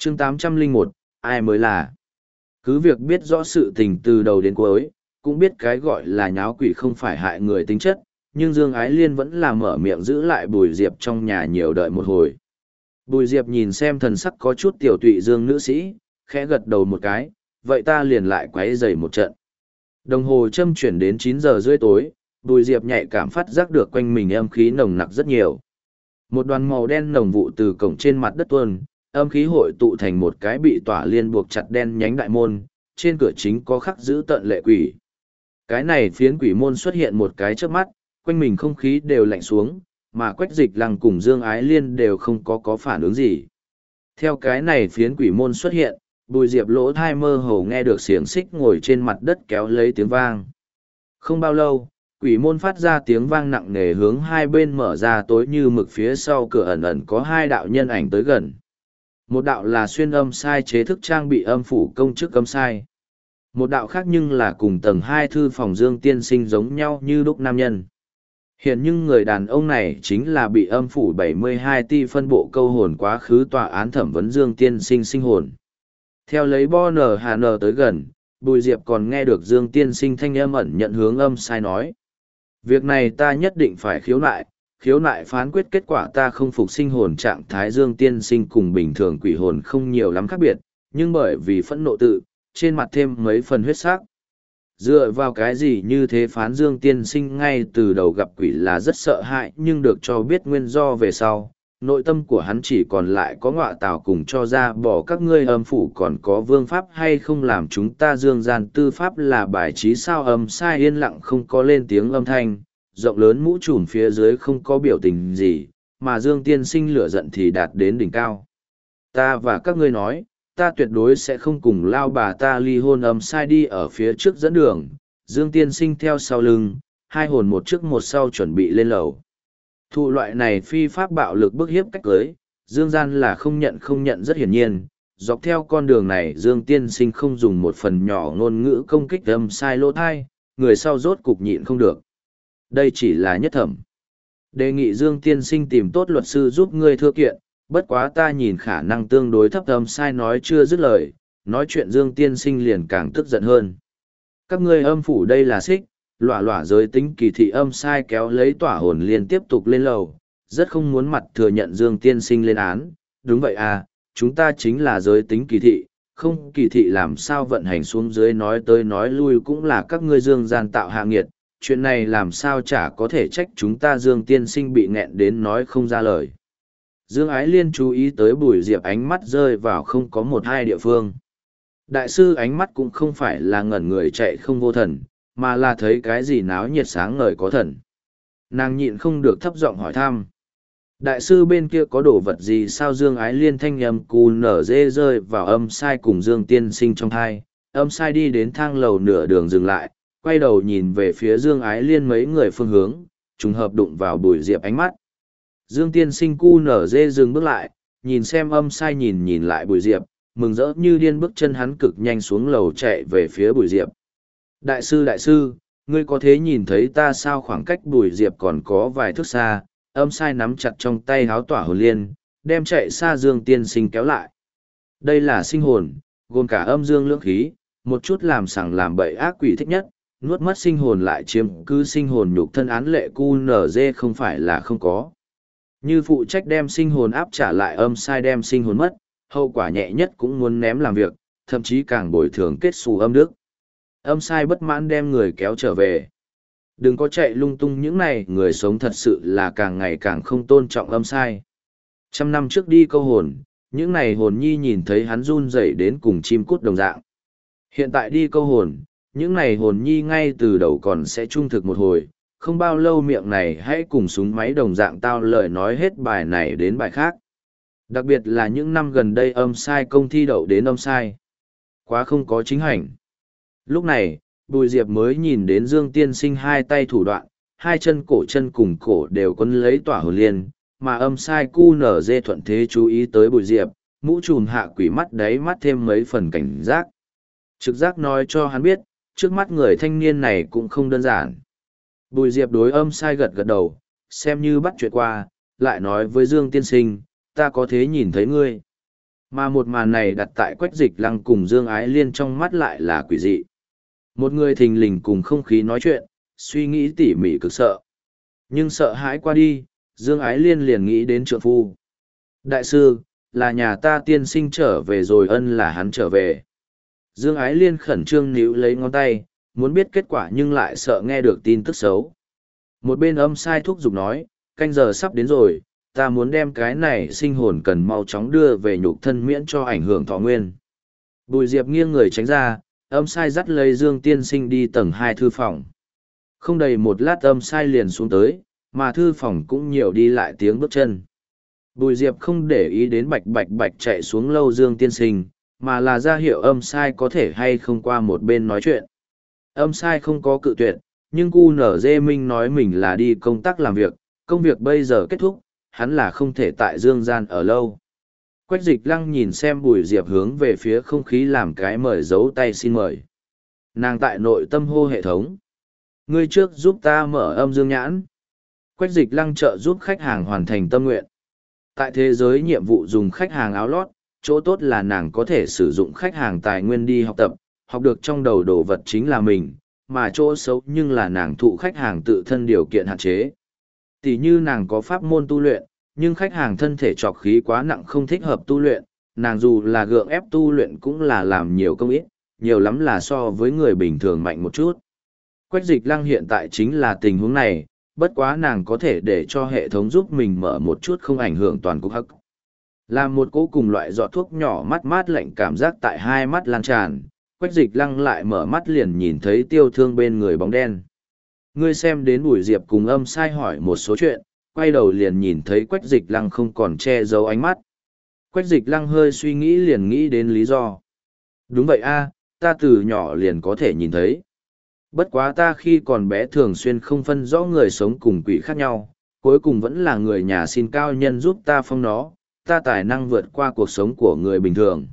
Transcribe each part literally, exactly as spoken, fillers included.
chương tám trăm lẻ một, ai mới là? Cứ việc biết rõ sự tình từ đầu đến cuối, cũng biết cái gọi là nháo quỷ không phải hại người tính chất, nhưng Dương Ái Liên vẫn là mở miệng giữ lại Bùi Diệp trong nhà nhiều đợi một hồi. Bùi Diệp nhìn xem thần sắc có chút tiểu tụy Dương nữ sĩ, khẽ gật đầu một cái, vậy ta liền lại quấy rầy một trận. Đồng hồ châm chuyển đến chín giờ rưỡi tối, Bùi Diệp nhạy cảm phát giác được quanh mình âm khí nồng nặc rất nhiều. Một đoàn màu đen nồng vụ từ cổng trên mặt đất tuôn, âm khí hội tụ thành một cái bị tỏa liên buộc chặt đen nhánh đại môn, trên cửa chính có khắc giữ tận lệ quỷ. Cái này phiến quỷ môn xuất hiện một cái trước mắt, quanh mình không khí đều lạnh xuống, mà Quách Dịch Lăng cùng Dương Ái Liên đều không có có phản ứng gì. Theo cái này phiến quỷ môn xuất hiện, Bùi Diệp lỗ thai mơ hồ nghe được xiềng xích ngồi trên mặt đất kéo lấy tiếng vang. Không bao lâu, quỷ môn phát ra tiếng vang nặng nề hướng hai bên mở ra tối như mực phía sau cửa ẩn ẩn có hai đạo nhân ảnh tới gần. Một đạo là xuyên âm sai chế thức trang bị âm phủ công chức âm sai. Một đạo khác nhưng là cùng tầng hai thư phòng Dương tiên sinh giống nhau như đúc nam nhân. Hiện nhưng người đàn ông này chính là bị âm phủ bảy mươi hai ti phân bộ câu hồn quá khứ tòa án thẩm vấn Dương tiên sinh sinh hồn. Theo lấy bo nở hà nở tới gần, Bùi Diệp còn nghe được Dương tiên sinh thanh âm ẩn nhận hướng âm sai nói. Việc này ta nhất định phải khiếu nại, khiếu nại phán quyết kết quả ta không phục sinh hồn trạng thái Dương tiên sinh cùng bình thường quỷ hồn không nhiều lắm khác biệt, nhưng bởi vì phẫn nộ tự, trên mặt thêm mấy phần huyết sắc. Dựa vào cái gì như thế phán Dương tiên sinh ngay từ đầu gặp quỷ là rất sợ hãi nhưng được cho biết nguyên do về sau. Nội tâm của hắn chỉ còn lại có ngọa tào cùng cho ra bỏ các ngươi âm phủ còn có vương pháp hay không làm chúng ta dương gian tư pháp là bài trí sao âm sai yên lặng không có lên tiếng âm thanh, rộng lớn mũ trùm phía dưới không có biểu tình gì, mà Dương tiên sinh lửa giận thì đạt đến đỉnh cao. Ta và các ngươi nói, ta tuyệt đối sẽ không cùng lao bà ta ly hôn âm sai đi ở phía trước dẫn đường, Dương tiên sinh theo sau lưng, hai hồn một trước một sau chuẩn bị lên lầu. Thụ loại này phi pháp bạo lực bức hiếp cách cưới, Dương gian là không nhận không nhận rất hiển nhiên, dọc theo con đường này Dương tiên sinh không dùng một phần nhỏ ngôn ngữ công kích âm sai lỗ thai, người sau rốt cục nhịn không được. Đây chỉ là nhất thẩm. Đề nghị Dương tiên sinh tìm tốt luật sư giúp ngươi thưa kiện, bất quá ta nhìn khả năng tương đối thấp âm sai nói chưa dứt lời, nói chuyện Dương tiên sinh liền càng tức giận hơn. Các ngươi âm phủ đây là xích, lỏa lỏa giới tính kỳ thị âm sai kéo lấy tỏa hồn liên tiếp tục lên lầu, rất không muốn mặt thừa nhận Dương tiên sinh lên án. Đúng vậy à, chúng ta chính là giới tính kỳ thị, không kỳ thị làm sao vận hành xuống dưới nói tới nói lui cũng là các ngươi Dương gian tạo hạ nghiệt, chuyện này làm sao chả có thể trách chúng ta Dương tiên sinh bị nghẹn đến nói không ra lời. Dương Ái Liên chú ý tới Bùi Diệp ánh mắt rơi vào không có một hai địa phương. Đại sư ánh mắt cũng không phải là ngẩn người chạy không vô thần, mà là thấy cái gì náo nhiệt sáng ngời có thần. Nàng nhịn không được thấp giọng hỏi thăm. Đại sư bên kia có đồ vật gì sao Dương Ái Liên thanh âm cù nở dê rơi vào âm sai cùng Dương tiên sinh trong thai. Âm sai đi đến thang lầu nửa đường dừng lại, quay đầu nhìn về phía Dương Ái Liên mấy người phương hướng, trùng hợp đụng vào Bùi Diệp ánh mắt. Dương tiên sinh cu nở dê dừng bước lại, nhìn xem âm sai nhìn nhìn lại Bùi Diệp, mừng rỡ như điên bước chân hắn cực nhanh xuống lầu chạy về phía Bùi Diệp. Đại sư đại sư, ngươi có thế nhìn thấy ta sao khoảng cách Bùi Diệp còn có vài thước xa, âm sai nắm chặt trong tay háo tỏa hồn liên, đem chạy xa Dương tiên sinh kéo lại. Đây là sinh hồn, gồm cả âm dương lưỡng khí, một chút làm sằng làm bậy ác quỷ thích nhất, nuốt mất sinh hồn lại chiếm cứ sinh hồn nhục thân án lệ cu nở dê không phải là không có. Như phụ trách đem sinh hồn áp trả lại âm sai đem sinh hồn mất, hậu quả nhẹ nhất cũng muốn ném làm việc, thậm chí càng bồi thường kết xù âm đức. Âm sai bất mãn đem người kéo trở về. Đừng có chạy lung tung những này, người sống thật sự là càng ngày càng không tôn trọng âm sai. Trăm năm trước đi câu hồn, những này hồn nhi nhìn thấy hắn run rẩy đến cùng chim cút đồng dạng. Hiện tại đi câu hồn, những này hồn nhi ngay từ đầu còn sẽ trung thực một hồi, không bao lâu miệng này hãy cùng súng máy đồng dạng tao lời nói hết bài này đến bài khác. Đặc biệt là những năm gần đây âm sai công thi đậu đến âm sai. Quá không có chính hành. Lúc này, Bùi Diệp mới nhìn đến Dương tiên sinh hai tay thủ đoạn, hai chân cổ chân cùng cổ đều quấn lấy tỏa hồn liên, mà âm sai cu nở dê thuận thế chú ý tới Bùi Diệp, mũ trùm hạ quỷ mắt đáy mắt thêm mấy phần cảnh giác. Trực giác nói cho hắn biết, trước mắt người thanh niên này cũng không đơn giản. Bùi Diệp đối âm sai gật gật đầu, xem như bắt chuyện qua, lại nói với Dương tiên sinh, ta có thế nhìn thấy ngươi. Mà một màn này đặt tại Quách Dịch Lăng cùng Dương Ái Liên trong mắt lại là quỷ dị. Một người thình lình cùng không khí nói chuyện, suy nghĩ tỉ mỉ cực sợ. Nhưng sợ hãi qua đi, Dương Ái Liên liền nghĩ đến trượng phu. Đại sư, là nhà ta tiên sinh trở về rồi, ân là hắn trở về. Dương Ái Liên khẩn trương níu lấy ngón tay, muốn biết kết quả nhưng lại sợ nghe được tin tức xấu. Một bên âm sai thúc giục nói, canh giờ sắp đến rồi, ta muốn đem cái này sinh hồn cần mau chóng đưa về nhục thân miễn cho ảnh hưởng thọ nguyên. Bùi Diệp nghiêng người tránh ra, âm sai dắt lấy Dương tiên sinh đi tầng hai thư phòng. Không đầy một lát âm sai liền xuống tới, mà thư phòng cũng nhiều đi lại tiếng bước chân. Bùi Diệp không để ý đến bạch bạch bạch chạy xuống lâu Dương tiên sinh, mà là ra hiệu âm sai có thể hay không qua một bên nói chuyện. Âm sai không có cự tuyệt, nhưng cu nở dê minh nói mình là đi công tác làm việc, công việc bây giờ kết thúc, hắn là không thể tại Dương gian ở lâu. Quách Dịch Lăng nhìn xem Bùi Diệp hướng về phía không khí làm cái mời giấu tay xin mời. Nàng tại nội tâm hô hệ thống. Ngươi trước giúp ta mở âm dương nhãn. Quách Dịch Lăng trợ giúp khách hàng hoàn thành tâm nguyện. Tại thế giới nhiệm vụ dùng khách hàng áo lót, chỗ tốt là nàng có thể sử dụng khách hàng tài nguyên đi học tập, học được trong đầu đồ vật chính là mình, mà chỗ xấu nhưng là nàng thụ khách hàng tự thân điều kiện hạn chế. Tỷ như nàng có pháp môn tu luyện, nhưng khách hàng thân thể trọc khí quá nặng không thích hợp tu luyện, nàng dù là gượng ép tu luyện cũng là làm nhiều công ít, nhiều lắm là so với người bình thường mạnh một chút. Quách Dịch Lăng hiện tại chính là tình huống này, bất quá nàng có thể để cho hệ thống giúp mình mở một chút không ảnh hưởng toàn cục hắc. Làm một cỗ cùng loại giọt thuốc nhỏ mát mát lạnh cảm giác tại hai mắt lan tràn, Quách Dịch Lăng lại mở mắt liền nhìn thấy Tiêu Thương bên người bóng đen. Ngươi xem đến Bùi Diệp cùng âm sai hỏi một số chuyện, quay đầu liền nhìn thấy Quách Dịch Lăng không còn che giấu ánh mắt. Quách Dịch Lăng hơi suy nghĩ liền nghĩ đến lý do. Đúng vậy a, ta từ nhỏ liền có thể nhìn thấy. Bất quá ta khi còn bé thường xuyên không phân rõ người sống cùng quỷ khác nhau, cuối cùng vẫn là người nhà xin cao nhân giúp ta phong nó, ta tài năng vượt qua cuộc sống của người bình thường.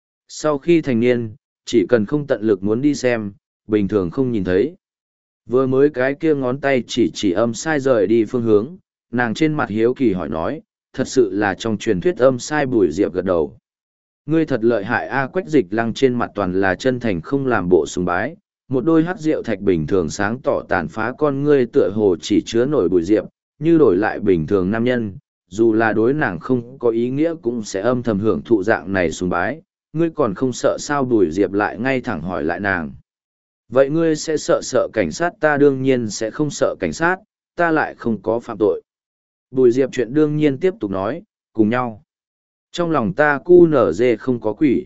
Sau khi thành niên, chỉ cần không tận lực muốn đi xem, bình thường không nhìn thấy. Vừa mới cái kia ngón tay chỉ chỉ âm sai rời đi phương hướng, nàng trên mặt hiếu kỳ hỏi nói, thật sự là trong truyền thuyết âm sai. Bùi Diệp gật đầu. Ngươi thật lợi hại a. Quách Dịch Lăng trên mặt toàn là chân thành không làm bộ sùng bái, một đôi hắc rượu thạch bình thường sáng tỏ tàn phá con ngươi tựa hồ chỉ chứa nổi Bùi Diệp, như đổi lại bình thường nam nhân, dù là đối nàng không có ý nghĩa cũng sẽ âm thầm hưởng thụ dạng này sùng bái. Ngươi còn không sợ sao? Bùi Diệp lại ngay thẳng hỏi lại nàng. Vậy ngươi sẽ sợ sợ cảnh sát? Ta đương nhiên sẽ không sợ cảnh sát, ta lại không có phạm tội. Bùi Diệp chuyện đương nhiên tiếp tục nói, cùng nhau. Trong lòng ta cu nở dê không có quỷ.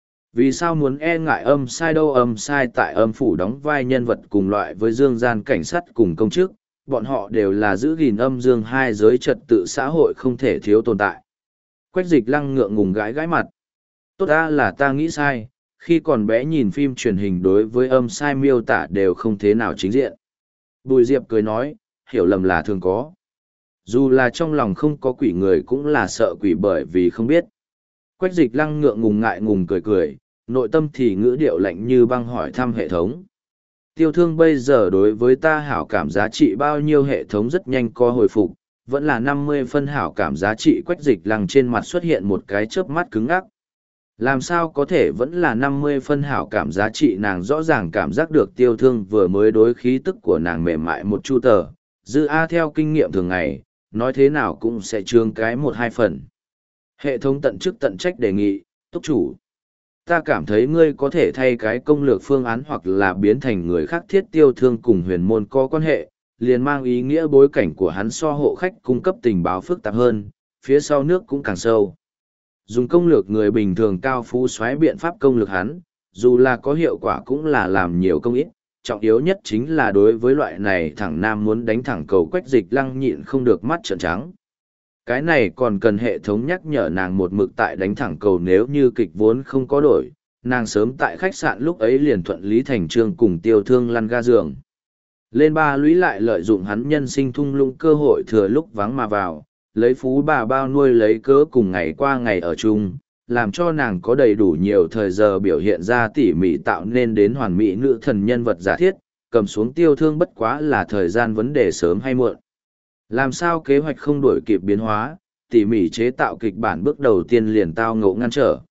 Vì sao muốn e ngại âm sai đâu? Âm sai tại âm phủ đóng vai nhân vật cùng loại với dương gian cảnh sát cùng công chức, bọn họ đều là giữ gìn âm dương hai giới trật tự xã hội không thể thiếu tồn tại. Quách Dịch Lăng ngượng ngùng gãi gãi mặt. Tốt ta là ta nghĩ sai, khi còn bé nhìn phim truyền hình đối với âm sai miêu tả đều không thế nào chính diện. Bùi Diệp cười nói, hiểu lầm là thường có. Dù là trong lòng không có quỷ người cũng là sợ quỷ bởi vì không biết. Quách Dịch Lăng ngượng ngùng ngại ngùng cười cười, nội tâm thì ngữ điệu lạnh như băng hỏi thăm hệ thống. Tiêu Thương bây giờ đối với ta hảo cảm giá trị bao nhiêu? Hệ thống rất nhanh có hồi phục, vẫn là năm mươi phân hảo cảm giá trị. Quách Dịch Lăng trên mặt xuất hiện một cái chớp mắt cứng ngắc. Làm sao có thể vẫn là năm mươi phân hảo cảm giá trị? Nàng rõ ràng cảm giác được Tiêu Thương vừa mới đối khí tức của nàng mềm mại một chu tờ, dư A theo kinh nghiệm thường ngày, nói thế nào cũng sẽ trương cái một hai phần. Hệ thống tận chức tận trách đề nghị, túc chủ. Ta cảm thấy ngươi có thể thay cái công lược phương án hoặc là biến thành người khác. Thiết Tiêu Thương cùng huyền môn có quan hệ, liền mang ý nghĩa bối cảnh của hắn so hộ khách cung cấp tình báo phức tạp hơn, phía sau nước cũng càng sâu. Dùng công lược người bình thường cao phú xoáy biện pháp công lược hắn, dù là có hiệu quả cũng là làm nhiều công ít. Trọng yếu nhất chính là đối với loại này thẳng nam muốn đánh thẳng cầu. Quách Dịch Lăng nhịn không được mắt trợn trắng. Cái này còn cần hệ thống nhắc nhở nàng một mực tại đánh thẳng cầu, nếu như kịch vốn không có đổi, nàng sớm tại khách sạn lúc ấy liền thuận lý thành trương cùng Tiêu Thương lăn ga giường. Lên ba lũy lại lợi dụng hắn nhân sinh thung lũng cơ hội thừa lúc vắng mà vào, lấy phú bà bao nuôi lấy cớ cùng ngày qua ngày ở chung, làm cho nàng có đầy đủ nhiều thời giờ biểu hiện ra tỉ mỉ tạo nên đến hoàn mỹ nữ thần nhân vật giả thiết, cầm xuống Tiêu Thương bất quá là thời gian vấn đề sớm hay muộn. Làm sao kế hoạch không đổi kịp biến hóa, tỉ mỉ chế tạo kịch bản bước đầu tiên liền tao ngộ ngăn trở,